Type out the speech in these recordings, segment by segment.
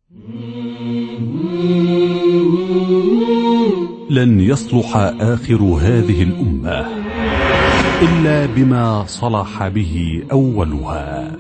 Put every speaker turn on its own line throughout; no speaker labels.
لن يصلح آخر هذه الأمة إلا بما صلح به أولها.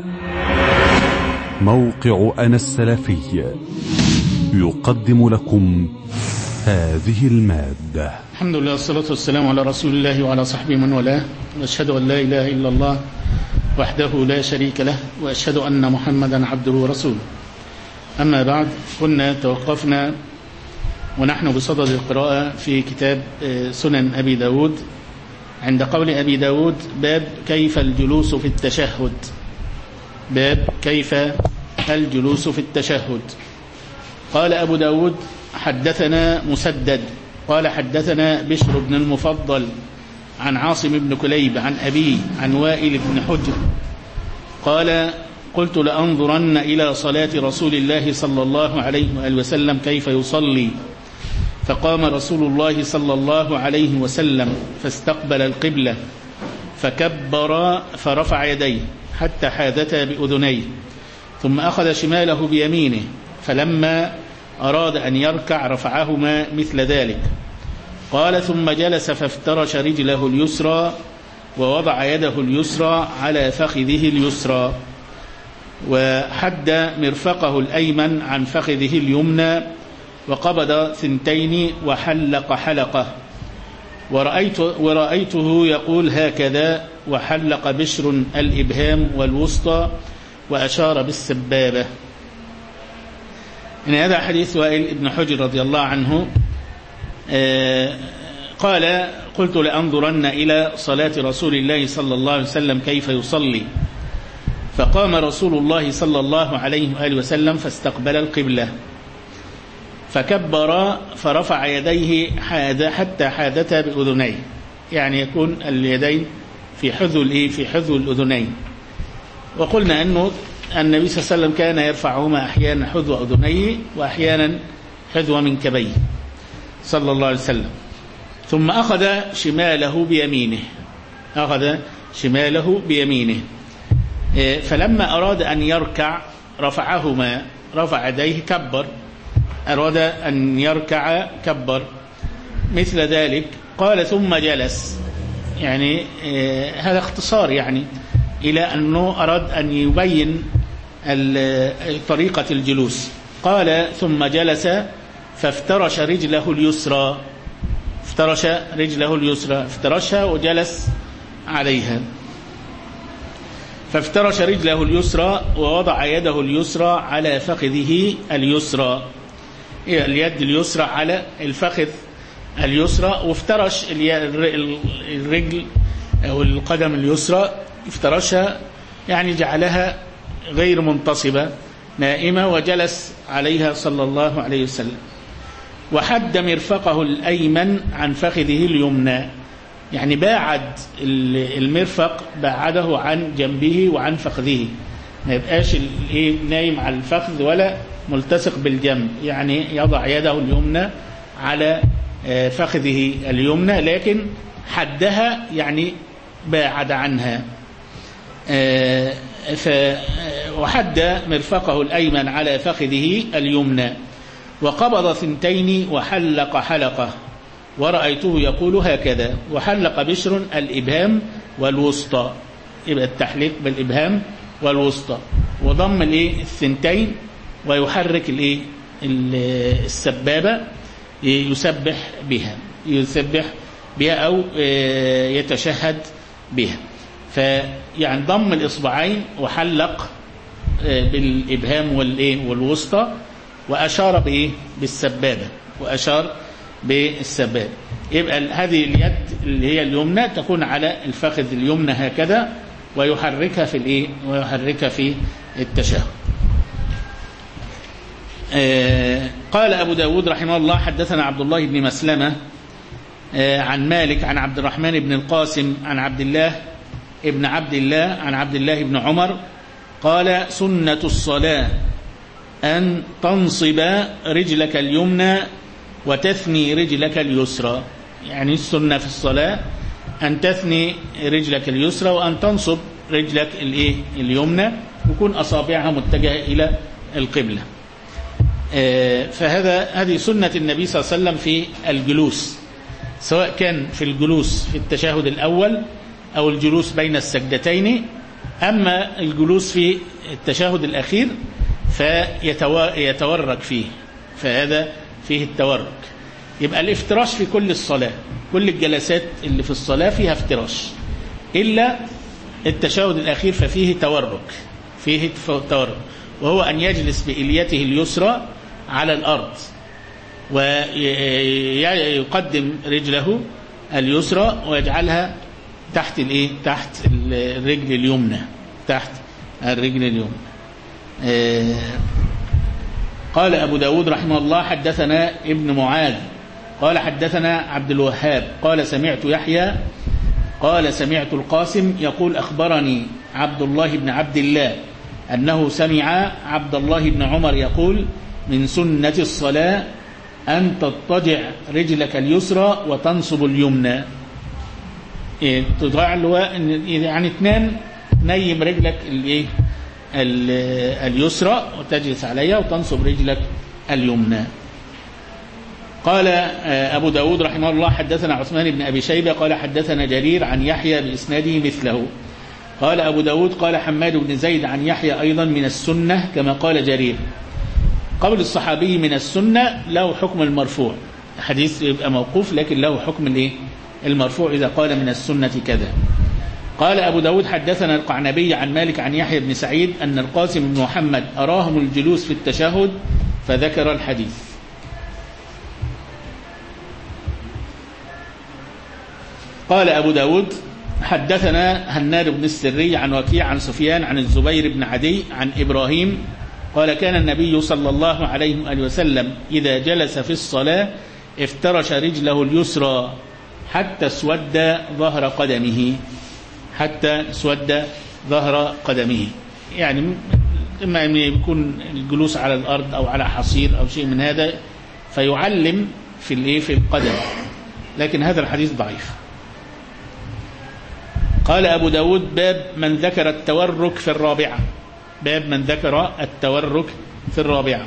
موقع أنا السلفي يقدم لكم هذه المادة.
الحمد لله والصلاة والسلام على رسول الله وعلى صحبه من والاه، وأشهد أن لا إله إلا الله وحده لا شريك له، وأشهد أن محمدا عبده ورسوله. أما بعد، كنا توقفنا ونحن بصدد القراءة في كتاب سنن أبي داود عند قول أبي داود: باب كيف الجلوس في التشهد. باب كيف الجلوس في التشهد. قال أبو داود: حدثنا مسدد قال حدثنا بشر بن المفضل عن عاصم بن كليب عن أبيه عن وائل بن حجر قال: قلت لأنظرن إلى صلاة رسول الله صلى الله عليه وآله وسلم كيف يصلي، فقام رسول الله صلى الله عليه وسلم فاستقبل القبلة فكبر فرفع يديه حتى حاذتا بأذنيه، ثم أخذ شماله بيمينه، فلما أراد أن يركع رفعهما مثل ذلك. قال: ثم جلس فافترش رجله اليسرى ووضع يده اليسرى على فخذه اليسرى، وحد مرفقه الأيمن عن فخذه اليمنى، وقبض ثنتين وحلق حلقة، ورأيته يقول هكذا، وحلق بشر الإبهام والوسطى وأشار بالسبابة. إن هذا حديث وائل بن حجر رضي الله عنه. قال: قلت لأنظرن إلى صلاة رسول الله صلى الله عليه وسلم كيف يصلي، فقام رسول الله صلى الله عليه وآله وسلم فاستقبل القبلة فكبر فرفع يديه حتى حاذتا بأذنيه، يعني يكون اليدين في حذو الأذنين. وقلنا أنه النبي صلى الله عليه وسلم كان يرفعهما أحيانا حذو أذنيه وأحيانا حذو منكبيه صلى الله عليه وسلم. ثم أخذ شماله بيمينه فلما أراد أن يركع رفع يديه كبر، أراد أن يركع كبر مثل ذلك. قال: ثم جلس، يعني هذا اختصار يعني إلى أنه أراد أن يبين طريقة الجلوس. قال: ثم جلس فافترش رجله اليسرى، افترشها وجلس عليها، فافترش رجله اليسرى ووضع يده اليسرى على فخذه اليسرى، اليد اليسرى على الفخذ اليسرى، وافترش الرجل أو القدم اليسرى، افترشها يعني جعلها غير منتصبة نائمة، وجلس عليها صلى الله عليه وسلم. وحد مرفقه الأيمن عن فخذه اليمنى، يعني باعد المرفق، باعده عن جنبه وعن فخذه، ما يبقاش نايم على الفخذ ولا ملتصق بالجنب، يعني يضع يده اليمنى على فخذه اليمنى، لكن حدها يعني باعد عنها. وحد مرفقه الأيمن على فخذه اليمنى، وقبض ثنتين وحلق حلقة، ورأيته يقول هكذا، وحلق بشر الإبهام والوسطى، يبقى التحليق بالإبهام والوسطى، وضم الثنتين ويحرك السبابة، يسبح بها أو يتشهد بها. فيعني ضم الإصبعين وحلق بالإبهام والوسطى، وأشار بالسبابة، يبقى هذه اليد اللي هي اليمنى تكون على الفخذ اليمنى هكذا، ويحركها في التشهد. قال أبو داود رحمه الله: حدثنا عبد الله بن مسلمة عن مالك عن عبد الرحمن بن القاسم عن عبد الله عن عبد الله بن عمر قال: سنة الصلاة أن تنصب رجلك اليمنى وتثني رجلك اليسرى، يعني السنة في الصلاة أن تثني رجلك اليسرى وأن تنصب رجلك اليمنى، ويكون أصابعها متجهة إلى القبلة. هذه سنة النبي صلى الله عليه وسلم في الجلوس، سواء كان في الجلوس في التشهد الأول أو الجلوس بين السجدتين. أما الجلوس في التشهد الأخير فيتورك فيه، فهذا فيه التورك. يبقى الافتراش في كل الصلاة، كل الجلسات اللي في الصلاة فيها افتراش، إلا التشهد الأخير ففيه تورك، فيه تورك، وهو أن يجلس بإليته اليسرى على الأرض ويقدم رجله اليسرى ويجعلها تحت تحت الرجل اليمنى، تحت الرجل اليمنى. قال أبو داود رحمه الله حدثنا ابن معاذ قال حدثنا عبد الوهاب قال سمعت يحيى قال سمعت القاسم يقول أخبرني عبد الله بن عبد الله أنه سمع عبد الله بن عمر يقول من سنة الصلاة أن تضطجع رجلك اليسرى وتنصب اليمنى. تضع يعني تنام، نيم رجلك اليسرى وتجلس عليها وتنصب رجلك اليمنى. قال أبو داود رحمه الله حدثنا عثمان بن أبي شيبة قال حدثنا جرير عن يحيى بإسناده مثله. قال أبو داود قال حماد بن زيد عن يحيى أيضا من السنة كما قال جرير. قول الصحابي من السنة له حكم المرفوع، حديث يبقى موقوف لكن له حكم المرفوع إذا قال من السنة كذا. قال أبو داود حدثنا القعنبي عن مالك عن يحيى بن سعيد أن القاسم بن محمد أراهم الجلوس في التشهد فذكر الحديث. قال أبو داود حدثنا هناد بن السري عن وكيع عن سفيان عن الزبير بن عدي عن إبراهيم قال كان النبي صلى الله عليه وآله وسلم إذا جلس في الصلاة افترش رجله اليسرى حتى اسود ظهر قدمه، حتى اسود ظهر قدمه. يعني إما أن يكون الجلوس على الأرض أو على حصير أو شيء من هذا فيعلم في القدم، لكن هذا الحديث ضعيف. قال أبو داود باب من ذكر التورك في الرابعة، باب من ذكر التورك في الرابعة.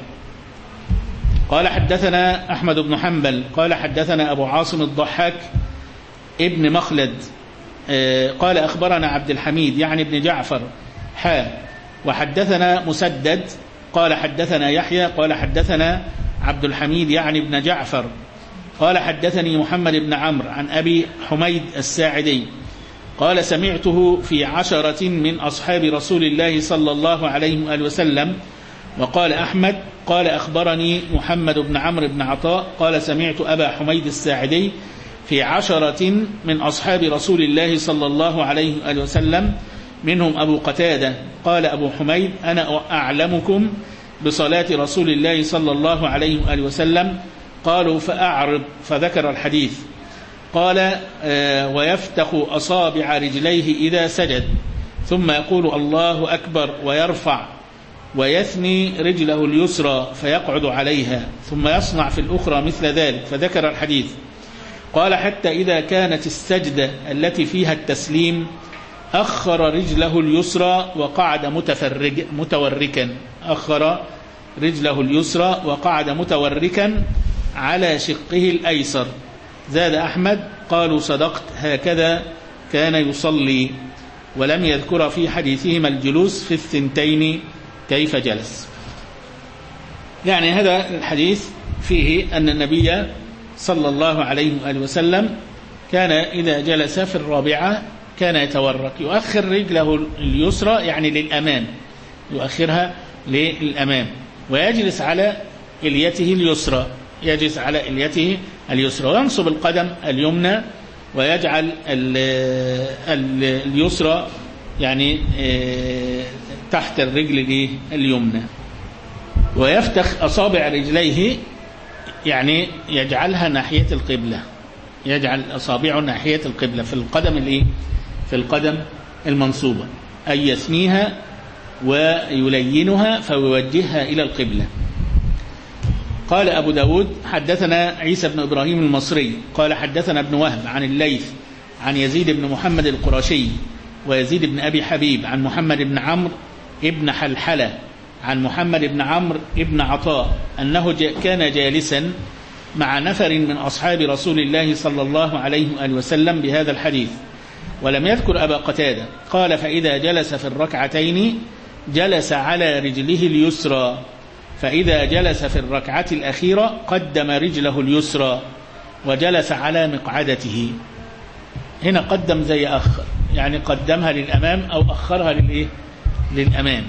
قال حدثنا أحمد بن حنبل قال حدثنا أبو عاصم الضحاك ابن مخلد قال أخبرنا عبد الحميد يعني ابن جعفر وحدثنا مسدد قال حدثنا يحيى قال حدثنا عبد الحميد يعني ابن جعفر قال حدثني محمد بن عمرو عن أبي حميد الساعدي قال سمعته في 10 من أصحاب رسول الله صلى الله عليه وآله وسلم. وقال أحمد قال أخبرني محمد بن عمرو بن عطاء قال سمعت أبا حميد الساعدي في 10 من أصحاب رسول الله صلى الله عليه وآله وسلم منهم أبو قتادة. قال أبو حميد أنا أعلمكم بصلاة رسول الله صلى الله عليه وآله وسلم. قالوا فأعرض فذكر الحديث. قال ويفتخ أصابع رجليه إذا سجد ثم يقول الله أكبر ويرفع ويثني رجله اليسرى فيقعد عليها ثم يصنع في الأخرى مثل ذلك فذكر الحديث. قال حتى إذا كانت السجدة التي فيها التسليم أخر رجله اليسرى وقعد متوركا، أخر رجله اليسرى وقعد متوركا على شقه الأيسر. زاد أحمد قالوا صدقت هكذا كان يصلي، ولم يذكر في حديثهما الجلوس في الثنتين كيف جلس. يعني هذا الحديث فيه أن النبي صلى الله عليه وآله وسلم كان إذا جلس في الرابعة كان يتورك، يؤخر رجله اليسرى يعني للأمام، يؤخرها للأمام ويجلس على إليته اليسرى، يجلس على إليته اليسرى وينصب القدم اليمنى ويجعل اليسرى يعني تحت الرجل اليمنى. ويفتخ أصابع رجليه يعني يجعلها ناحية القبلة، يجعل أصابعه ناحية القبلة في القدم في القدم المنصوبة، أي يثنيها ويلينها فيوجهها إلى القبلة. قال أبو داود حدثنا عيسى بن إبراهيم المصري قال حدثنا ابن وهب عن الليث عن يزيد بن محمد القرشي ويزيد بن أبي حبيب عن محمد بن عمرو ابن حلحلة عن محمد بن عمرو بن عطاء أنه كان جالسا مع نفر من أصحاب رسول الله صلى الله عليه وآله وسلم بهذا الحديث، ولم يذكر أبا قتادة. قال: فإذا جلس في الركعتين جلس على رجله اليسرى، فإذا جلس في الركعة الأخيرة قدم رجله اليسرى وجلس على مقعدته. هنا قدم زي أخر، يعني قدمها للأمام أو أخرها للأمام.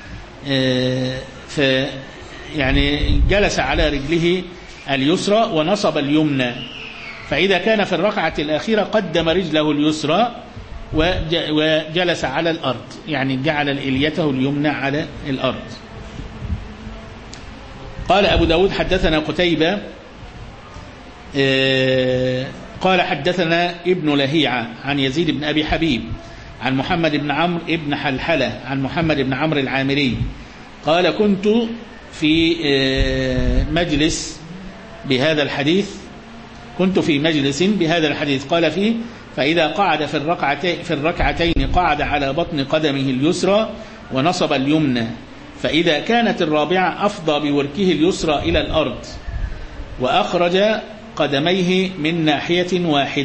يعني جلس على رجله اليسرى ونصب اليمنى، فإذا كان في الركعة الأخيرة قدم رجله اليسرى وجلس على الأرض، يعني جعل إليته اليمنى على الأرض. قال أبو داود: حدثنا قتيبة قال حدثنا ابن لهيعة عن يزيد بن أبي حبيب عن محمد بن عمرو بن حلحلة عن محمد بن عمرو العامري قال: كنت في مجلس بهذا الحديث قال فيه: فإذا قعد في الركعتين قعد على بطن قدمه اليسرى ونصب اليمنى، فإذا كانت الرابعة أفضى بوركه اليسرى إلى الأرض وأخرج قدميه من ناحية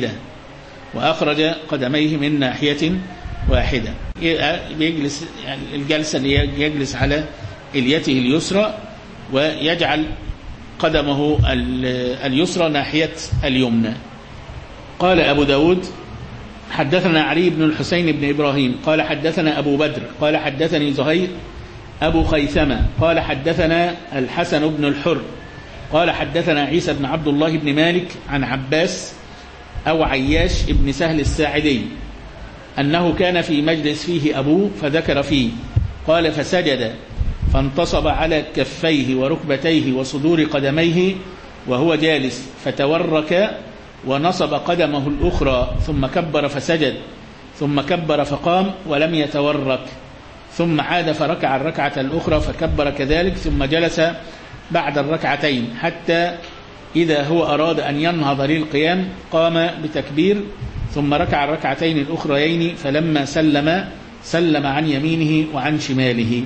واحدة. يجلس الجلسة اللي يجلس على إليته اليسرى ويجعل قدمه اليسرى ناحية اليمنى. قال أبو داود: حدثنا علي بن الحسين بن إبراهيم قال حدثنا أبو بدر قال حدثني زهير أبو خيثمة قال حدثنا الحسن بن الحر قال حدثنا عيسى بن عبد الله بن مالك عن عباس أو عياش بن سهل الساعدي أنه كان في مجلس فيه أبوه فذكر فيه، قال: فسجد فانتصب على كفيه وركبتيه وصدور قدميه وهو جالس، فتورك ونصب قدمه الأخرى، ثم كبر فسجد، ثم كبر فقام ولم يتورك، ثم عاد فركع الركعة الأخرى فكبر كذلك، ثم جلس بعد الركعتين حتى إذا هو أراد أن ينهض للقيام قام بتكبير، ثم ركع الركعتين الأخريين، فلما سلم عن يمينه وعن شماله.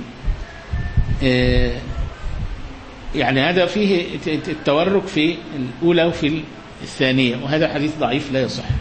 يعني هذا فيه التورك في الأولى وفي الثانية، وهذا حديث ضعيف لا يصح.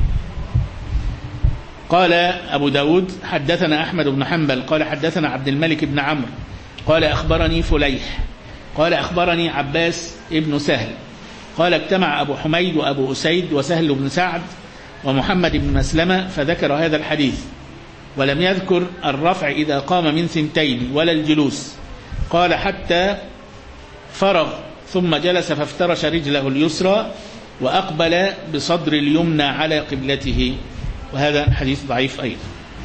قال أبو داود: حدثنا أحمد بن حنبل قال حدثنا عبد الملك بن عمرو قال أخبرني فليح قال أخبرني عباس ابن سهل قال: اجتمع أبو حميد وأبو أسيد وسهل بن سعد ومحمد بن مسلمة فذكر هذا الحديث، ولم يذكر الرفع إذا قام من ثنتين ولا الجلوس. قال: حتى فرغ ثم جلس فافترش رجله اليسرى وأقبل بصدر اليمنى على قبلته، وهذا حديث ضعيف أيضا.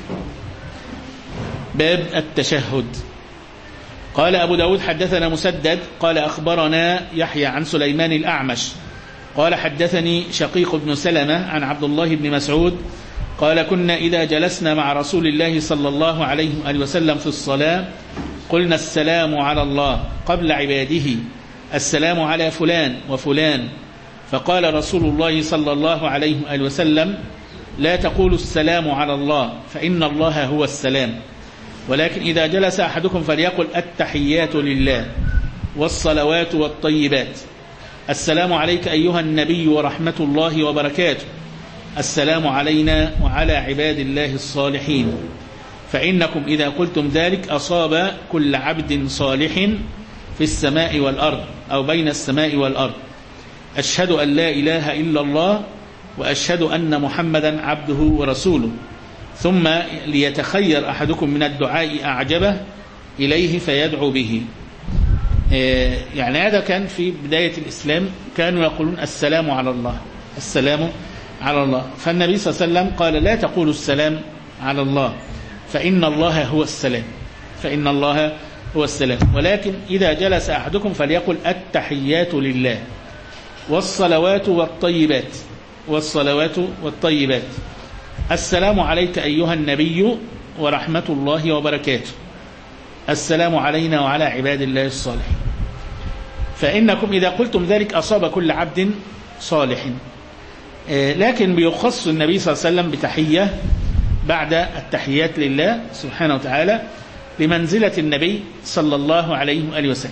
باب التشهد. قال أبو داود: حدثنا مسدد قال أخبرنا يحيى عن سليمان الأعمش قال حدثني شقيق بن سلمة عن عبد الله بن مسعود قال: كنا إذا جلسنا مع رسول الله صلى الله عليه وآله وسلم في الصلاة قلنا: السلام على الله، قبل عباده: السلام على فلان وفلان. فقال رسول الله صلى الله عليه وآله وسلم: لا تقولوا السلام على الله، فإن الله هو السلام، ولكن إذا جلس أحدكم فليقل: التحيات لله والصلوات والطيبات، السلام عليك أيها النبي ورحمة الله وبركاته، السلام علينا وعلى عباد الله الصالحين، فإنكم إذا قلتم ذلك أصاب كل عبد صالح في السماء والأرض أو بين السماء والأرض، أشهد أن لا إله إلا الله وأشهد أن محمدا عبده ورسوله، ثم ليتخير أحدكم من الدعاء أعجبه إليه فيدعو به. يعني هذا كان في بداية الإسلام، كانوا يقولون: السلام على الله، السلام على الله. فالنبي صلى الله عليه وسلم قال: لا تقولوا السلام على الله، فإن الله هو السلام، فإن الله هو السلام، ولكن إذا جلس أحدكم فليقل: التحيات لله والصلوات والطيبات، والصلوات والطيبات، السلام عليك أيها النبي ورحمة الله وبركاته، السلام علينا وعلى عباد الله الصالحين، فإنكم إذا قلتم ذلك أصاب كل عبد صالح. لكن بيخص النبي صلى الله عليه وسلم بتحية بعد التحيات لله سبحانه وتعالى، لمنزلة النبي صلى الله عليه وآله وسلم.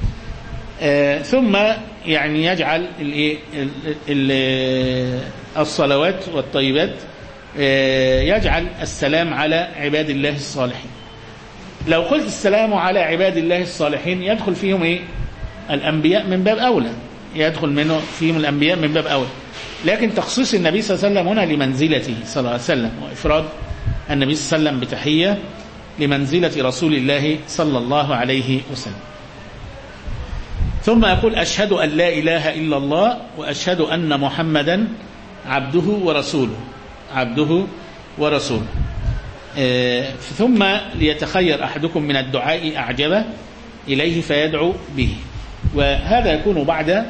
ثم يعني يجعل الصلوات والطيبات، يجعل السلام على عباد الله الصالحين. لو قلت السلام على عباد الله الصالحين يدخل فيهم الأنبياء من باب أولى، يدخل منه فيهم الأنبياء من باب أولى، لكن تخصيص النبي صلى الله عليه وسلم هنا لمنزلته صلى الله عليه وسلم، وإفراد النبي صلى الله عليه وسلم بتحية لمنزلة رسول الله صلى الله عليه وسلم. ثم يقول أشهد أن لا إله إلا الله وأشهد أن محمدا عبده ورسوله، عبده ورسوله. ثم ليتخير أحدكم من الدعاء أعجبه إليه فيدعو به، وهذا يكون بعد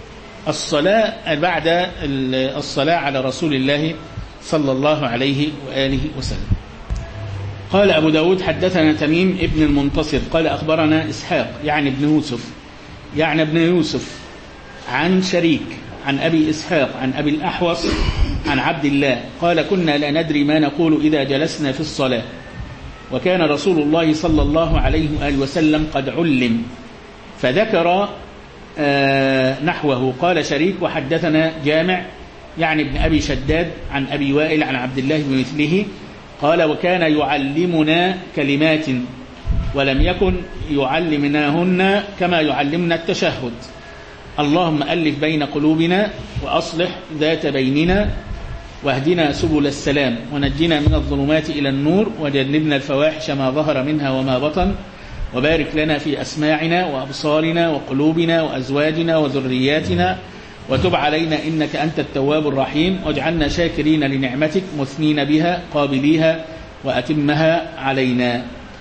الصلاة على رسول الله صلى الله عليه وآله وسلم. قال أبو داود حدثنا تميم ابن المنتصر قال أخبرنا إسحاق يعني ابن يوسف عن شريك عن أبي إسحاق عن أبي الأحوص عن عبد الله قال كنا لا ندري ما نقول إذا جلسنا في الصلاة، وكان رسول الله صلى الله عليه وآله وسلم قد علم، فذكر نحوه. قال شريك وحدثنا جامع يعني ابن أبي شداد عن أبي وائل عن عبد الله بمثله قال وكان يعلمنا كلمات ولم يكن يعلمناهن كما يعلمنا التشهد: اللهم ألف بين قلوبنا وأصلح ذات بيننا واهدنا سبل السلام ونجنا من الظلمات إلى النور وجنبنا الفواحش ما ظهر منها وما بطن وبارك لنا في أسماعنا وأبصارنا وقلوبنا وأزواجنا وذرياتنا وتب علينا إنك أنت التواب الرحيم واجعلنا شاكرين لنعمتك مثنين بها قابليها وأتمها علينا.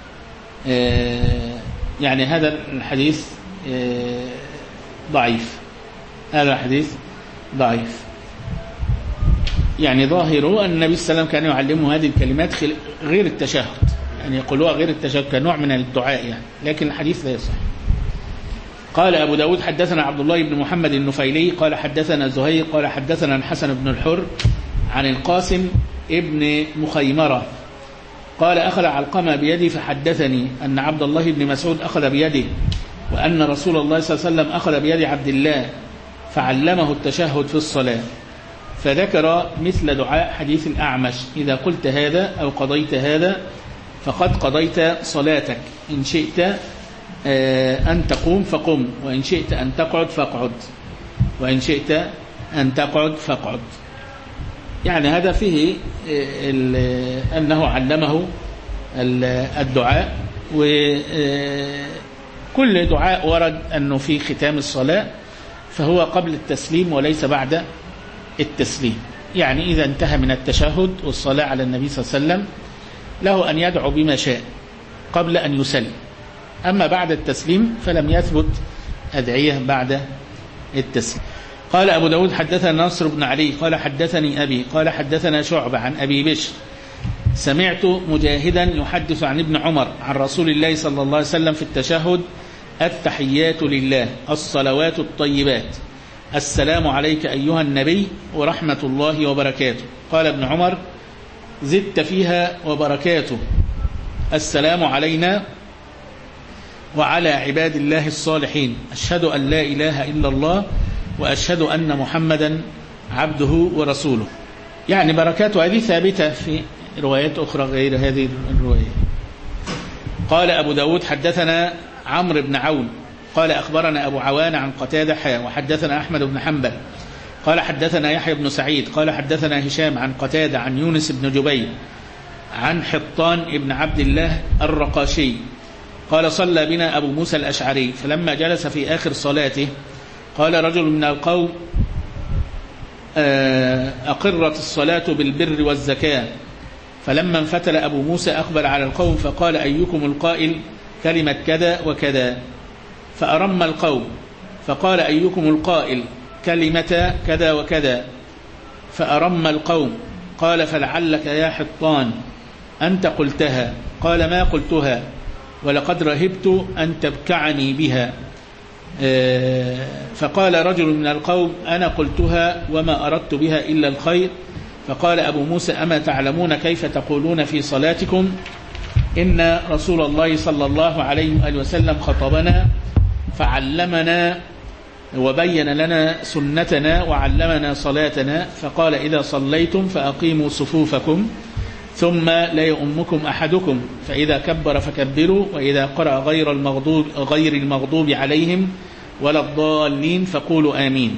يعني هذا الحديث ضعيف، هذا الحديث ضعيف. يعني ظاهره أن النبي صلى الله عليه وسلم كان يعلمه هذه الكلمات غير التشهد، يعني يقولوها غير التشهد كنوع من الدعاء يعني، لكن الحديث لا يصح. قال أبو داود حدثنا عبد الله بن محمد النفيلي قال حدثنا زهير قال حدثنا الحسن بن الحر عن القاسم ابن مخيمرة قال أخذ علقمة بيدي فحدثني أن عبد الله بن مسعود أخذ بيده وأن رسول الله صلى الله عليه وسلم أخذ بيد عبد الله فعلمه التشهد في الصلاة، فذكر مثل دعاء حديث الأعمش: إذا قلت هذا أو قضيت هذا فقد قضيت صلاتك، إن شئت أن تقوم فقم، وإن شئت أن تقعد فاقعد، وإن شئت أن تقعد فاقعد. يعني هذا فيه أنه علمه الدعاء، وكل دعاء ورد أنه في ختام الصلاة فهو قبل التسليم وليس بعد التسليم. يعني إذا انتهى من التشهد والصلاة على النبي صلى الله عليه وسلم له أن يدعو بما شاء قبل أن يسلم، أما بعد التسليم فلم يثبت أدعية بعد التسليم. قال أبو داود حدثنا ناصر بن علي قال حدثني أبي قال حدثنا شعبة عن أبي بشر سمعت مجاهدا يحدث عن ابن عمر عن رسول الله صلى الله عليه وسلم في التشهد: التحيات لله الصلوات الطيبات السلام عليك أيها النبي ورحمة الله وبركاته. قال ابن عمر: زدت فيها وبركاته السلام علينا وعلى عباد الله الصالحين، أشهد أن لا إله إلا الله وأشهد أن محمدا عبده ورسوله. يعني بركاته هذه ثابتة في روايات أخرى غير هذه الرواية. قال أبو داود حدثنا عمرو بن عون قال أخبرنا أبو عوان عن قتادة وحدثنا أحمد بن حنبل قال حدثنا يحيى بن سعيد قال حدثنا هشام عن قتادة عن يونس بن جبير عن حطان ابن عبد الله الرقاشي قال: صلى بنا أبو موسى الأشعري، فلما جلس في آخر صلاته قال رجل من القوم: أقرت الصلاة بالبر والزكاة. فلما انفتل أبو موسى أقبل على القوم فقال: أيكم القائل كلمة كذا وكذا؟ فأرم القوم، فقال: أيكم القائل كلمة كذا وكذا؟ فأرم القوم. قال: فلعلك يا حطان أنت قلتها. قال: ما قلتها، ولقد رهبت أن تبكعني بها. فقال رجل من القوم: أنا قلتها وما أردت بها إلا الخير. فقال أبو موسى: أما تعلمون كيف تقولون في صلاتكم؟ إن رسول الله صلى الله عليه وآله وسلم خطبنا فعلمنا وبين لنا سنتنا وعلمنا صلاتنا، فقال: إذا صليتم فأقيموا صفوفكم ثم لا يؤمكم أحدكم، فإذا كبر فكبروا، وإذا قرأ غير المغضوب عليهم ولا الضالين فقولوا آمين.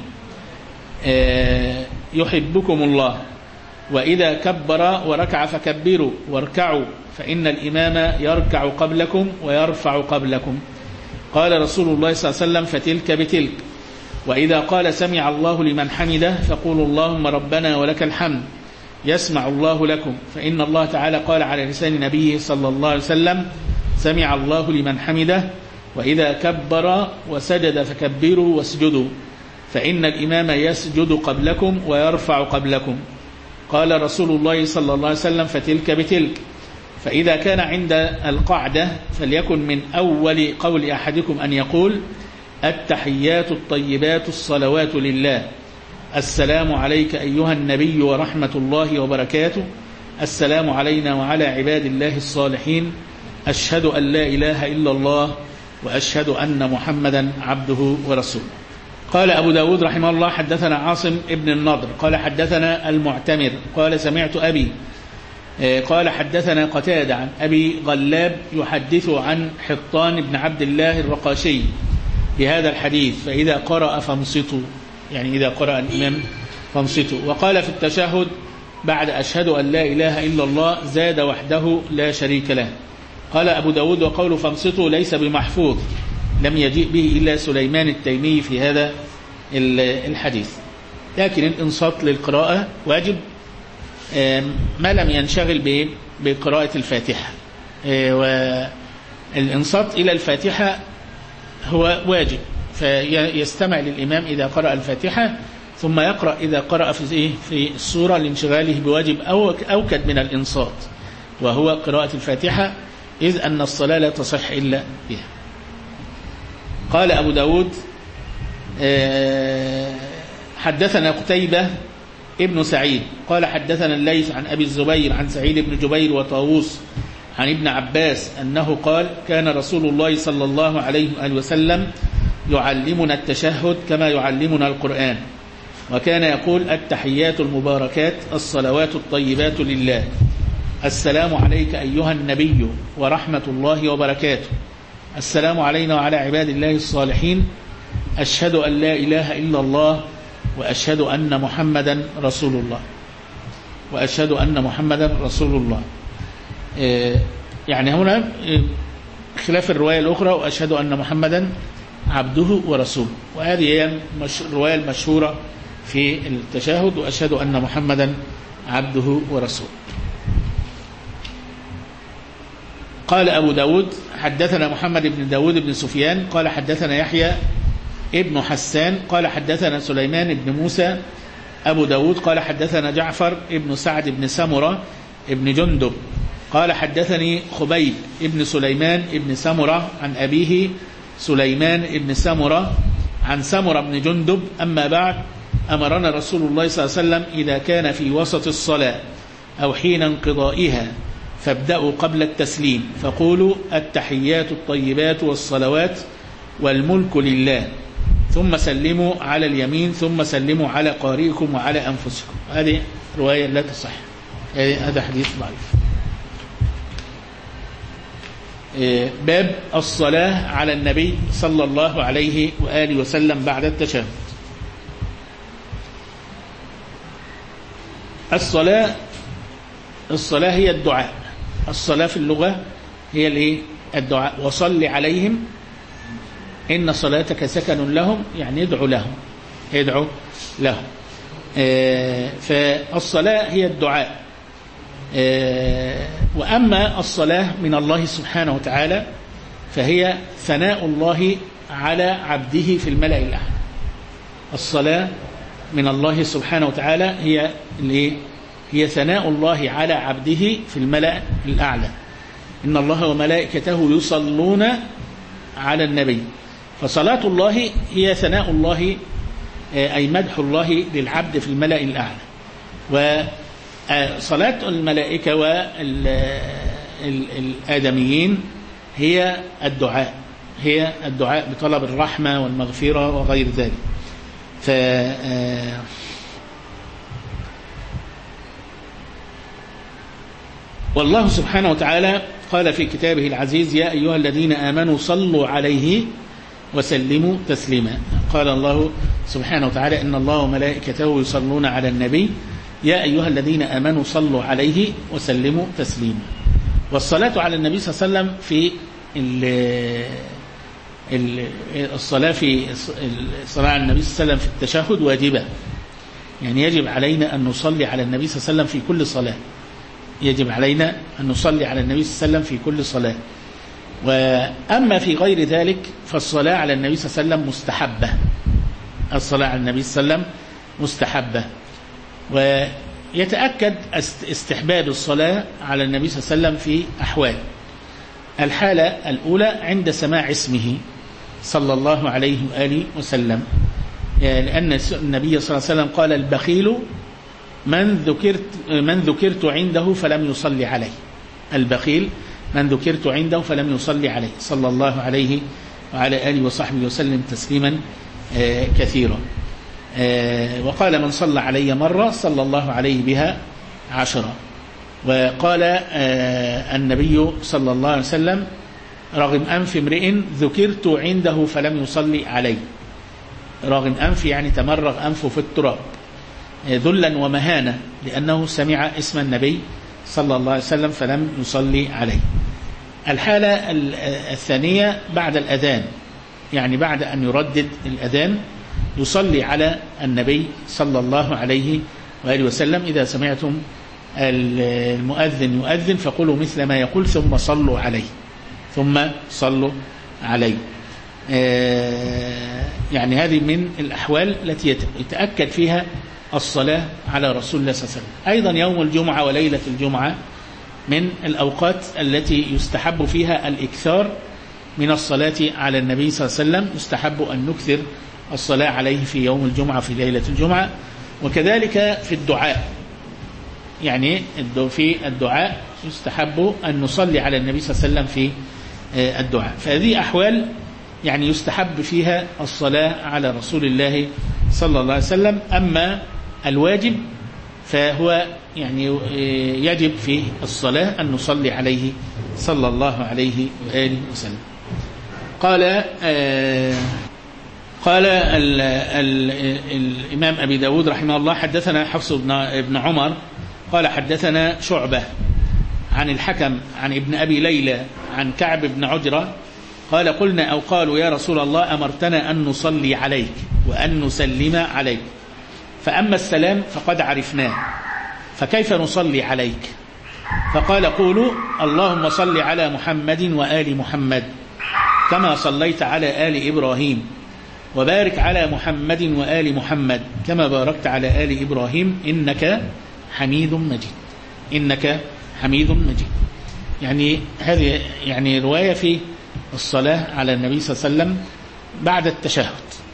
يحبكم الله. وإذا كبر وركع فكبروا واركعوا، فإن الإمام يركع قبلكم ويرفع قبلكم. قال رسول الله صلى الله عليه وسلم: فتلك بتلك. وإذا قال: سمع الله لمن حمده فقولوا اللهم ربنا ولك الحمد، يسمع الله لكم، فإن الله تعالى قال على لسان نبيه صلى الله عليه وسلم: سمع الله لمن حمده. وإذا كبر وسجد فكبروا واسجدوا، فإن الإمام يسجد قبلكم ويرفع قبلكم. قال رسول الله صلى الله عليه وسلم: فتلك بتلك. فإذا كان عند القعدة فليكن من أول قول أحدكم أن يقول: التحيات الطيبات الصلوات لله، السلام عليك أيها النبي ورحمة الله وبركاته، السلام علينا وعلى عباد الله الصالحين، أشهد أن لا إله إلا الله وأشهد أن محمدا عبده ورسوله. قال أبو داود رحمه الله: حدثنا عاصم ابن النضر قال حدثنا المعتمر قال سمعت أبي قال حدثنا قتادة عن أبي غلاب يحدث عن حطان بن عبد الله الرقاشي بهذا الحديث: فإذا قرأ فانصتوا، يعني إذا قرأ الإمام فانصتوا. وقال في التشهد بعد أشهد أن لا إله إلا الله زاد وحده لا شريك له. قال أبو داود: وقول فانصتوا ليس بمحفوظ، لم يجيء به إلا سليمان التيمي في هذا الحديث، لكن الإنصات للقراءة واجب ما لم ينشغل بقراءة الفاتحة، والإنصات إلى الفاتحة هو واجب، فيستمع للإمام إذا قرأ الفاتحة ثم يقرأ إذا قرأ في السورة لانشغاله بواجب أوكد من الإنصات، وهو قراءة الفاتحة، إذ أن الصلاة لا تصح إلا بها. قال أبو داود: حدثنا قتيبة ابن سعيد قال حدثنا الليث عن أبي الزبير عن سعيد بن جبير وطاووس عن ابن عباس أنه قال: كان رسول الله صلى الله عليه وآله وسلم يعلمنا التشهد كما يعلمنا القرآن، وكان يقول: التحيات المباركات الصلوات الطيبات لله، السلام عليك أيها النبي ورحمة الله وبركاته، السلام علينا وعلى عباد الله الصالحين، أشهد أن لا إله إلا الله وأشهد أن محمدا رسول الله، وأشهد أن محمدا رسول الله. يعني هنا خلاف الرواية الأخرى: وأشهد أن محمدا عبده ورسوله، وهذه هي الرواية المشهورة في التشهد: وأشهد أن محمدا عبده ورسوله. قال أبو داود: حدثنا محمد بن داود بن سفيان قال حدثنا يحيى ابن حسان قال حدثنا سليمان بن موسى. أبو داود قال حدثنا جعفر ابن سعد بن سمرة ابن جندب قال حدثني خبيب ابن سليمان ابن سمرة عن أبيه سليمان ابن سمرة عن سمرة بن جندب: أما بعد، أمرنا رسول الله صلى الله عليه وسلم إذا كان في وسط الصلاة أو حين انقضائها فابدأوا قبل التسليم فقولوا: التحيات الطيبات والصلوات والملك لله، ثم سلموا على اليمين، ثم سلموا على قارئكم وعلى أنفسكم. هذه رواية لا تصح، هذا حديث ضعيف. باب الصلاة على النبي صلى الله عليه وآله وسلم بعد التشهد. الصلاة هي الدعاء. الصلاة في اللغة هي الدعاء. وصل عليهم إن صلاتك سكن لهم، يعني ادعوا لهم. فالصلاة هي الدعاء. وأما الصلاة من الله سبحانه وتعالى فهي ثناء الله على عبده في الملأ الأعلى. الصلاة من الله سبحانه وتعالى هي ثناء الله على عبده في الملأ الأعلى. إن الله وملائكته يصلون على النبي، فصلاة الله هي ثناء الله أي مدح الله للعبد في الملأ الأعلى. وصلاة الملائكة الآدميين هي الدعاء بطلب الرحمة والمغفرة وغير ذلك. والله سبحانه وتعالى قال في كتابه العزيز: يا أيها الذين آمنوا صلوا عليه وسلموا تسليما. قال الله سبحانه وتعالى: إن الله وملائكته يصلون على النبي يا أيها الذين آمنوا صلوا عليه وسلموا تسليما. والصلاة على النبي صلى الله عليه وسلم في الصلاة على النبي صلى الله عليه وسلم في التشهد واجبة، يعني يجب علينا أن نصلي على النبي صلى الله عليه وسلم في كل صلاة، يجب علينا أن نصلي على النبي صلى الله عليه وسلم في كل صلاة. وأما في غير ذلك فالصلاة على النبي صلى الله عليه وسلم مستحبة، الصلاة على النبي صلى الله عليه وسلم مستحبة. ويتأكد استحباب الصلاة على النبي صلى الله عليه وسلم في أحوال. الحالة الأولى عند سماع اسمه صلى الله عليه وآله وسلم، لأن النبي صلى الله عليه وسلم قال: البخيل من ذكرت عنده فلم يصلي عليه. البخيل من ذكرت عنده فلم يصلي عليه، صلى الله عليه وعلى آله وصحبه وسلم تسليما كثيرا. وقال: من صلى علي مرة صلى الله عليه بها 10. وقال النبي صلى الله عليه وسلم: رغم أنف امرئ ذكرت عنده فلم يصلي عليه. رغم أنف يعني تمرغ أنفه في التراب ذلا ومهانة، لأنه سمع اسم النبي صلى الله عليه وسلم فلم يصلي عليه. الحالة الثانية بعد الأذان، يعني بعد أن يردد الأذان يصلي على النبي صلى الله عليه وآله وسلم: إذا سمعتم المؤذن يؤذن فقولوا مثل ما يقول ثم صلوا عليه يعني هذه من الأحوال التي يتأكد فيها الصلاة على رسول الله صلى الله عليه وسلم. أيضا يوم الجمعة وليلة الجمعة من الأوقات التي يستحب فيها الإكثار من الصلاة على النبي صلى الله عليه وسلم، يستحب أن نكثر الصلاة عليه في يوم الجمعة في ليلة الجمعة. وكذلك في الدعاء، يعني في الدعاء يستحب أن نصلي على النبي صلى الله عليه وسلم في الدعاء. فهذه أحوال يعني يستحب فيها الصلاة على رسول الله صلى الله عليه وسلم. أما الواجب فهو يعني يجب في الصلاة أن نصلي عليه صلى الله عليه وآله وسلم. قال الإمام أبي داود رحمه الله: حدثنا حفص بن عمر قال حدثنا شعبة عن الحكم عن ابن أبي ليلى عن كعب بن عجرة قال: قلنا أو قالوا يا رسول الله أمرتنا أن نصلي عليك وأن نسلم عليك، فأما السلام فقد عرفناه، فكيف نصلي عليك؟ فقال: قولوا اللهم صل على محمد وآل محمد كما صليت على آل إبراهيم، وبارك على محمد وآل محمد كما باركت على آل إبراهيم إنك حميد مجيد. إنك حميد مجيد. يعني هذه يعني رواية في الصلاة على النبي صلى الله عليه وسلم بعد التشهد،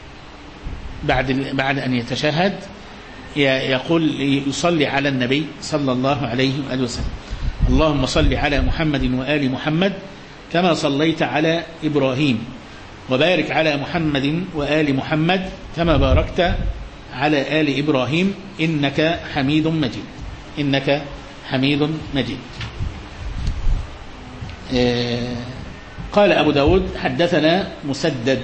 بعد أن يتشهد يقول يصلي على النبي صلى الله عليه وآله وسلم: اللهم صل على محمد وآل محمد كما صليت على إبراهيم، وبارك على محمد وآل محمد كما باركت على آل إبراهيم إنك حميد مجيد. إنك حميد مجيد. قال أبو داود: حدثنا مسدد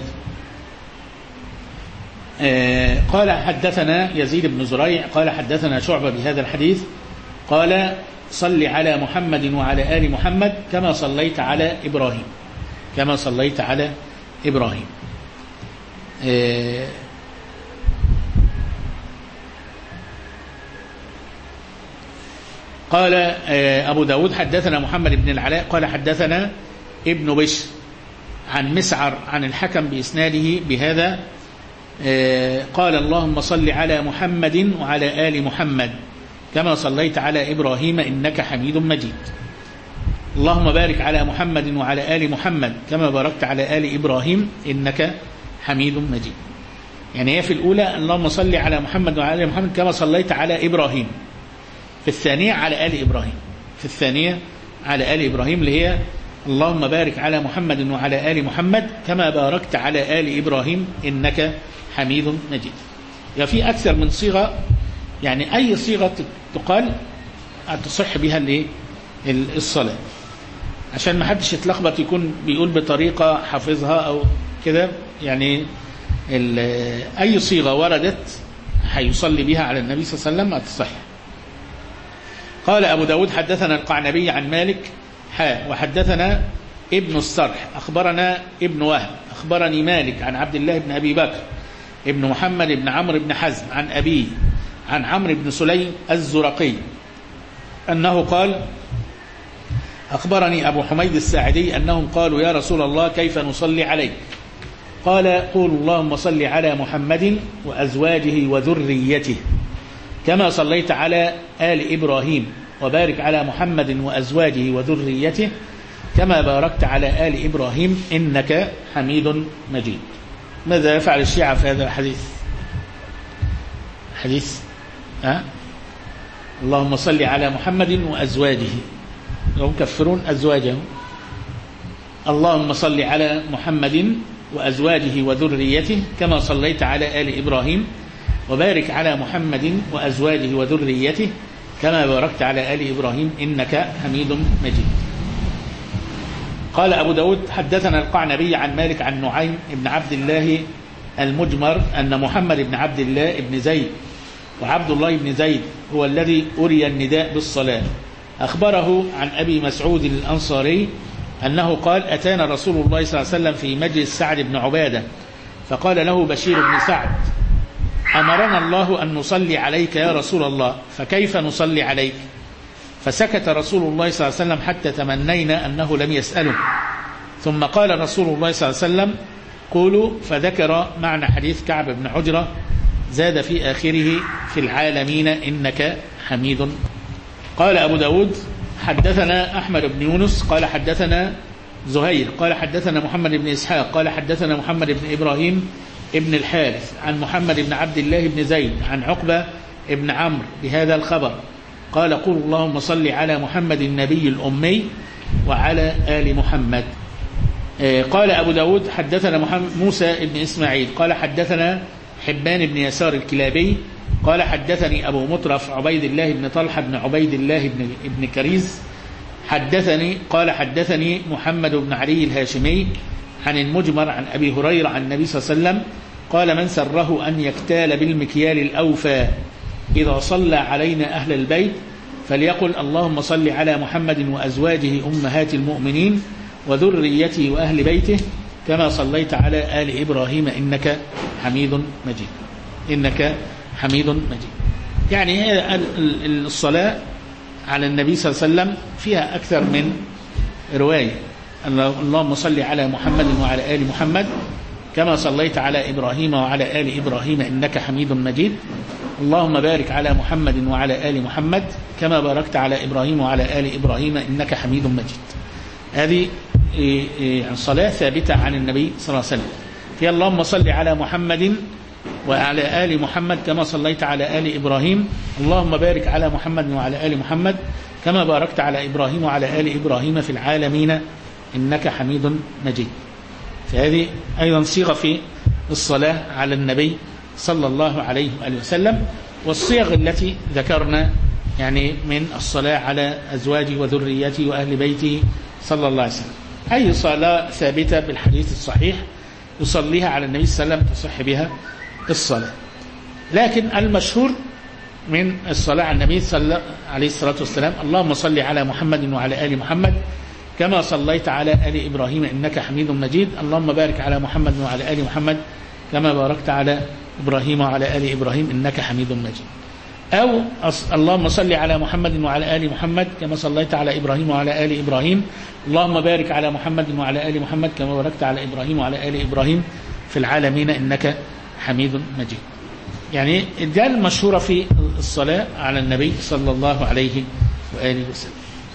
قال حدثنا يزيد بن زريع قال حدثنا شعبة بهذا الحديث قال: صل على محمد وعلى آل محمد كما صليت على إبراهيم، كما صليت على إبراهيم. قال أبو داود: حدثنا محمد بن العلاء قال حدثنا ابن بشر عن مسعر عن الحكم بإسناده بهذا قال: اللهم صل على محمد وعلى آل محمد كما صليت على إبراهيم إنك حميد مجيد. اللهم بارك على محمد وعلى آل محمد كما باركت على آل إبراهيم إنك حميد مجيد. يعني هي في الأولى اللهم صل على محمد وعلى آل محمد كما صليت على إبراهيم، في الثانية على آل إبراهيم، في الثانية على آل إبراهيم، اللي هي اللهم بارك على محمد وعلى آل محمد كما باركت على آل إبراهيم إنك حميد مجيد. يعني في أكثر من صيغة، يعني أي صيغة تقال تصح بها الصلاة، عشان ما حدش يتلخبط يكون بيقول بطريقة حافظها أو كده. يعني أي صيغة وردت هيصلي بها على النبي صلى الله عليه وسلم تصح. قال أبو داود حدثنا القعنبي عن مالك وحدثنا ابن السرح أخبرنا ابن وهب أخبرني مالك عن عبد الله بن أبي بكر ابن محمد بن عمرو بن حزم عن أبيه عن عمرو بن سليم الزرقي أنه قال أخبرني أبو حميد الساعدي أنهم قالوا يا رسول الله كيف نصلي عليك؟ قال قول اللهم صل على محمد وأزواجه وذريته كما صليت على آل إبراهيم وبارك على محمد وأزواجه وذريته كما باركت على آل إبراهيم إنك حميد مجيد. ماذا يفعل الشيعة في هذا الحديث؟ حديث اللهم صل على محمد وأزواجه، هم كفرون أزواجه. اللهم صل على محمد وأزواجه وذريته كما صليت على آل إبراهيم وبارك على محمد وأزواجه وذريته كما باركت على آل إبراهيم إنك حميد مجيد. قال أبو داود حدثنا القعنبي عن مالك عن نعيم بن عبد الله المجمر أن محمد بن عبد الله بن زيد وعبد الله بن زيد هو الذي أري النداء بالصلاة أخبره عن أبي مسعود الأنصاري أنه قال أتانا رسول الله صلى الله عليه وسلم في مجلس سعد بن عبادة فقال له بشير بن سعد أمرنا الله أن نصلي عليك يا رسول الله فكيف نصلي عليك؟ فسكت رسول الله صلى الله عليه وسلم حتى تمنينا أنه لم يسأله، ثم قال رسول الله صلى الله عليه وسلم قولوا، فذكر معنى حديث كعب بن عجرة زاد في آخره في العالمين إنك حميد. قال أبو داود حدثنا أحمد بن يونس قال حدثنا زهير قال حدثنا محمد بن إسحاق قال حدثنا محمد بن إبراهيم ابن الحارث عن محمد بن عبد الله بن زيد عن عقبة ابن عمرو بهذا الخبر قال قل اللهم صل على محمد النبي الأمي وعلى آل محمد. قال أبو داود حدثنا موسى بن إسماعيل قال حدثنا حبان بن يسار الكلابي قال حدثني أبو مطرف عبيد الله بن طلحة بن عبيد الله بن كريز قال حدثني محمد بن علي الهاشمي عن المجمر عن أبي هريرة عن النبي صلى الله عليه وسلم قال من سره أن يكتال بالمكيال الأوفى إذا صلى علينا أهل البيت فليقل اللهم صل على محمد وأزواجه أمهات المؤمنين وذريته وأهل بيته كما صليت على آل إبراهيم إنك حميد مجيد. إنك حميد مجيد. يعني الصلاة على النبي صلى الله عليه وسلم فيها أكثر من رواية. اللهم صل على محمد وعلى آل محمد كما صليت على إبراهيم وعلى آل إبراهيم إنك حميد مجيد. اللهم بارك على محمد وعلى آل محمد كما باركت على إبراهيم وعلى آل إبراهيم إنك حميد مجيد. هذه صلاة ثابتة عن النبي صلى الله عليه وسلم. في اللهم صل على محمد وعلى آل محمد كما صليت على آل إبراهيم. اللهم بارك على محمد وعلى آل محمد كما باركت على إبراهيم وعلى آل إبراهيم في العالمين إنك حميد مجيد. فهذه أيضا صيغة في الصلاة على النبي صلى الله عليه وآله وسلم. والصيغ التي ذكرنا يعني من الصلاة على أزواجه وذريته وأهل بيته صلى الله عليه وسلم، أي صلاة ثابتة بالحديث الصحيح يصليها على النبي صلى الله عليه وسلم تصح بها الصلاة. لكن المشهور من الصلاة على النبي صلى الله عليه الصلاة والسلام اللهم صل على محمد وعلى آل محمد كما صليت على آل إبراهيم إنك حميد مجيد. اللهم بارك على محمد وعلى آل محمد كما باركت على إبراهيم وعلى آل إبراهيم إنك حميد مجيد. أو اللهم صل على محمد وعلى آل محمد كما صليت على إبراهيم وعلى آل إبراهيم. اللهم بارك على محمد وعلى آل محمد كما باركت على إبراهيم وعلى آل إبراهيم في العالمين إنك حميد مجيد. يعني ده المشهورة في الصلاة على النبي صلى الله عليه وآله وسلم.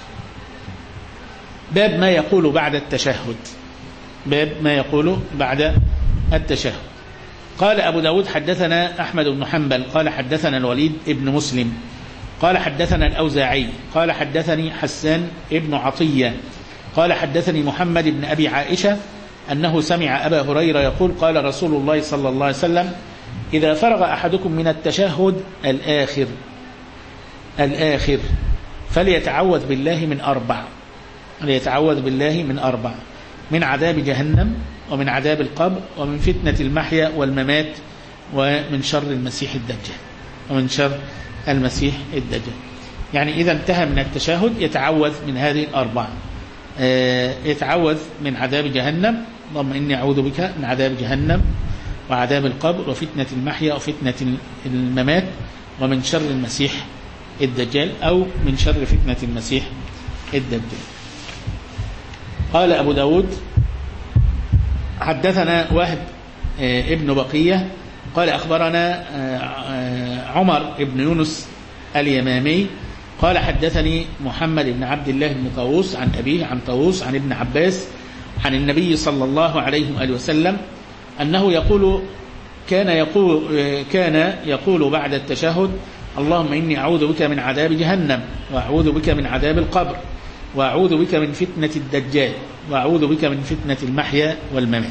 باب ما يقول بعد التشهد. باب ما يقول بعد التشهد. قال أبو داود حدثنا أحمد بن حنبل قال حدثنا الوليد ابن مسلم قال حدثنا الأوزاعي قال حدثني حسان ابن عطية قال حدثني محمد بن أبي عائشة أنه سمع أبا هريرة يقول قال رسول الله صلى الله عليه وسلم إذا فرغ أحدكم من التشهد الآخر فليتعوذ بالله من أربع من عذاب جهنم ومن عذاب القبر ومن فتنة المحيا والممات ومن شر المسيح الدجال. يعني إذا انتهى من التشهد يتعوذ من هذه الأربع، يتعوذ من عذاب جهنم، اللهم إني أعوذ بك من عذاب جهنم وعذاب القبر وفتنة المحيا وفتنة الممات ومن شر المسيح الدجال أو من شر فتنة المسيح الدجال. قال أبو داود حدثنا وهب ابن بقية قال أخبرنا عمر ابن يونس اليمامي قال حدثني محمد بن عبد الله بن طاووس عن أبيه عن طاووس عن ابن عباس عن النبي صلى الله عليه وآله وسلم أنه كان يقول بعد التشهد اللهم إني أعوذ بك من عذاب جهنم وأعوذ بك من عذاب القبر وأعوذ بك من فتنة الدجال وأعوذ بك من فتنة المحيا والممات.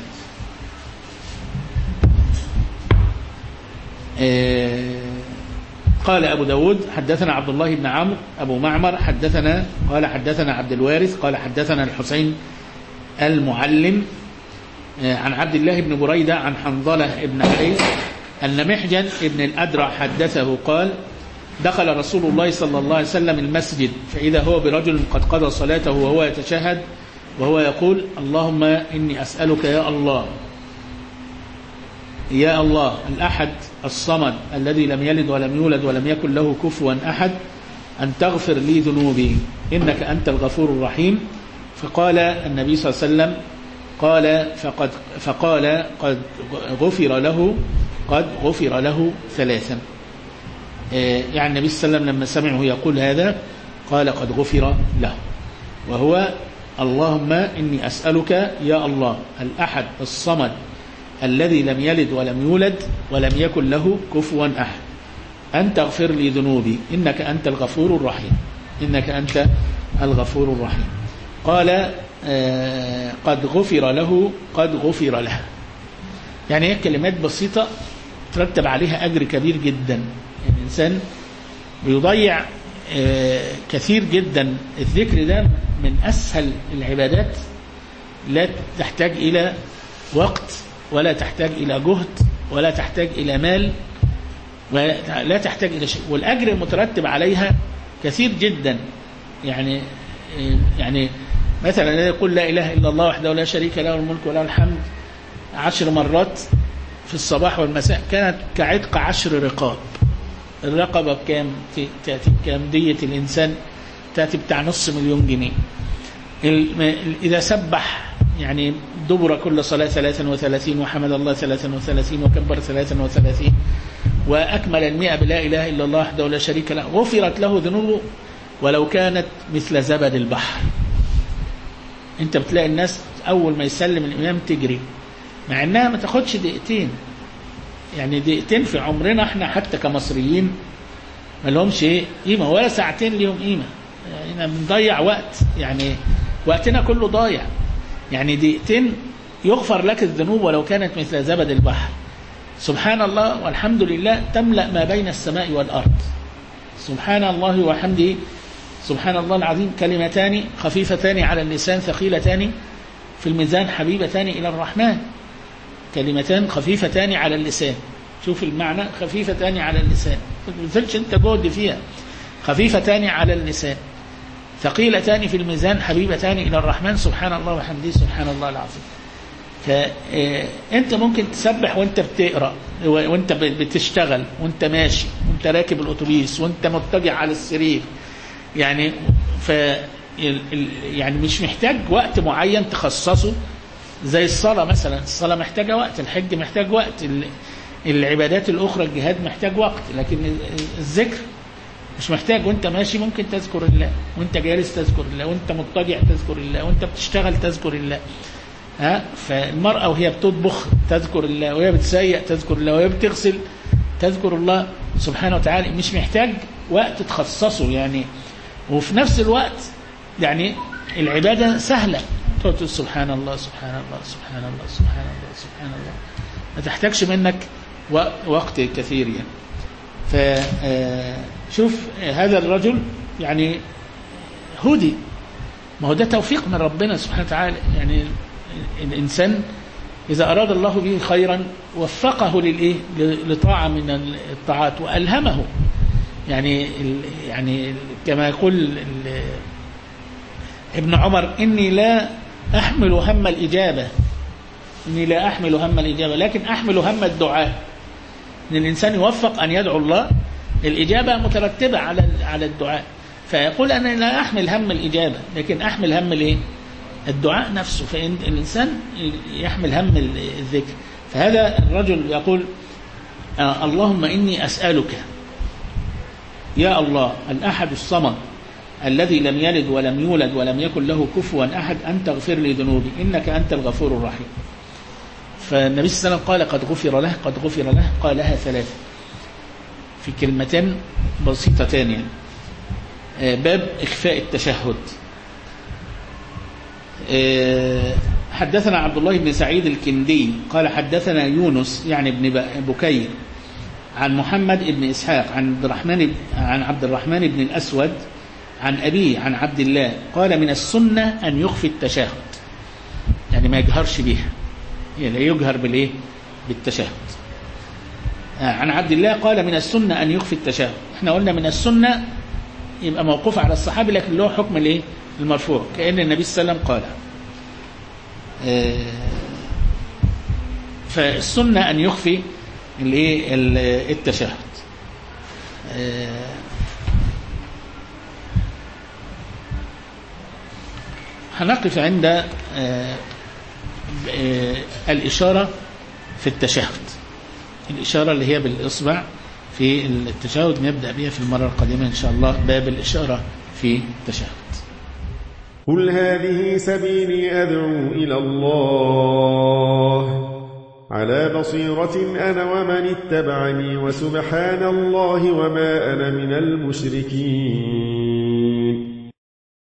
قال أبو داود حدثنا عبد الله بن عمرو أبو معمر قال حدثنا عبد الوارث قال حدثنا الحسين المعلم عن عبد الله بن بريدة عن حنظلة بن حريث أن محجن بن الأدرع حدثه قال دخل رسول الله صلى الله عليه وسلم المسجد فإذا هو برجل قد قضى صلاته وهو يتشهد وهو يقول اللهم إني أسألك يا الله الأحد الصمد الذي لم يلد ولم يولد ولم يكن له كفوا أحد أن تغفر لي ذنوبي إنك أنت الغفور الرحيم. فقال النبي صلى الله عليه وسلم فقال قد غفر له ثلاثا. يعني النبي صلى الله عليه وسلم لما سمعه يقول هذا قال قد غفر له، وهو اللهم إني أسألك يا الله الأحد الصمد الذي لم يلد ولم يولد ولم يكن له كفوا أحد أن تغفر لي ذنوبي إنك أنت الغفور الرحيم. قال قد غفر له. يعني هي كلمات بسيطة ترتب عليها أجر كبير جدا. الإنسان بيضيع كثير جدا. الذكر ده من أسهل العبادات، لا تحتاج إلى وقت ولا تحتاج إلى جهد ولا تحتاج إلى مال ولا تحتاج إلى شيء، والأجر المترتب عليها كثير جدا. يعني مثلا يقول لا إله إلا الله وحده لا شريك له الملك وله الحمد 10 مرات في الصباح والمساء كانت كعتق 10 رقاب. الرقبة بكام؟ تأتي بكام؟ دية الإنسان تأتي بتاع $500,000 جنيه. إذا سبح يعني دبر كل صلاة 33 وحمد الله 33 وكبر 33 وأكمل 100 بلا إله إلا الله وحده لا شريك له غفرت له ذنوبه ولو كانت مثل زبد البحر. انت بتلاقي الناس أول ما يسلم الإمام تجري، مع أنها ما تاخدش دقيقتين. يعني دقيقتين في عمرنا احنا حتى كمصريين ما لهمش قيمة، ولا ساعتين لهم قيمة. يعني بنضيع وقت، يعني وقتنا كله ضايع. يعني دقيقتين يغفر لك الذنوب ولو كانت مثل زبد البحر. سبحان الله والحمد لله تملأ ما بين السماء والأرض. سبحان الله وحمده سبحان الله العظيم كلمتان خفيفتان على اللسان ثقيلتان في الميزان حبيبتان إلى الرحمن. كلمتان خفيفتان على اللسان، شوف المعنى، خفيفتان على اللسان، ما تبذلش انت جهد فيها. خفيفتان على اللسان ثقيلتان في الميزان حبيبتان إلى الرحمن سبحان الله وحمده سبحان الله العظيم. فأنت ممكن تسبح وانت بتقرأ وانت بتشتغل وانت ماشي وانت راكب الأتوبيس وانت مضطجع على السرير. يعني يعني مش محتاج وقت معين تخصصه زي الصلاة مثلا. الصلاة محتاجة وقت، الحج محتاج وقت، العبادات الأخرى الجهاد محتاج وقت، لكن الذكر مش محتاج. وانت ماشي ممكن تذكر الله، وانت جالس تذكر الله، وانت مضطجع تذكر الله، وانت بتشتغل تذكر الله. فالمرأة وهي بتطبخ تذكر الله، وهي بتسيق تذكر الله، وهي بتغسل تذكر الله سبحانه وتعالى، مش محتاج وقت تخصصه يعني. وفي نفس الوقت يعني العبادة سهلة، تقول سبحان الله سبحان الله سبحان الله سبحان الله سبحان الله، ما تحتاجش منك وقت كثير يعني. فشوف هذا الرجل يعني هدي، ما هو ده توفيق من ربنا سبحانه وتعالى. يعني الإنسان إذا أراد الله به خيرا وفقه لطاعة من الطاعات وألهمه. يعني كما يقول ابن عمر: إني لا أحمل هم الإجابة، إني لا أحمل هم الإجابة، لكن أحمل هم الدعاء. إن الإنسان يوفق أن يدعو الله، الإجابة مترتبة على الدعاء. فيقول أنا لا أحمل هم الإجابة، لكن أحمل هم الدعاء نفسه. فإن الإنسان يحمل هم الذكر. فهذا الرجل يقول: اللهم إني أسألك يا الله الأحد الصمد الذي لم يلد ولم يولد ولم يكن له كفوا أحد أن تغفر لي ذنوبي إنك أنت الغفور الرحيم. فالنبي صلى الله عليه وسلم قال: قد غفر له، قد غفر له. قالها 3 في كلمتين بسيطتين يعني. باب إخفاء التشهد. حدثنا عبد الله بن سعيد الكندي قال حدثنا يونس يعني بن بكير عن محمد بن إسحاق عن عبد الرحمن بن الأسود عن أبيه عن عبد الله قال: من السنة أن يخفي التشهد، يعني ما يجهرش بها، يعني لا يجهر بالتشهد. عن عبد الله قال: من السنة أن يخفي التشهد. احنا قلنا من السنة يبقى موقوف على الصحابي، لكن له حكم المرفوع، كأن النبي صلى الله عليه وسلم قال. فالسنة أن يخفي التشهد. هنقف عند الإشارة في التشهد، الإشارة اللي هي بالإصبع في التشهد، نبدأ بها في المرة القادمة إن شاء الله، باب الإشارة في التشهد.
قل هذه سبيلي أدعو إلى الله على بصيرة أنا ومن اتبعني، وسبحان الله وما أنا من المشركين.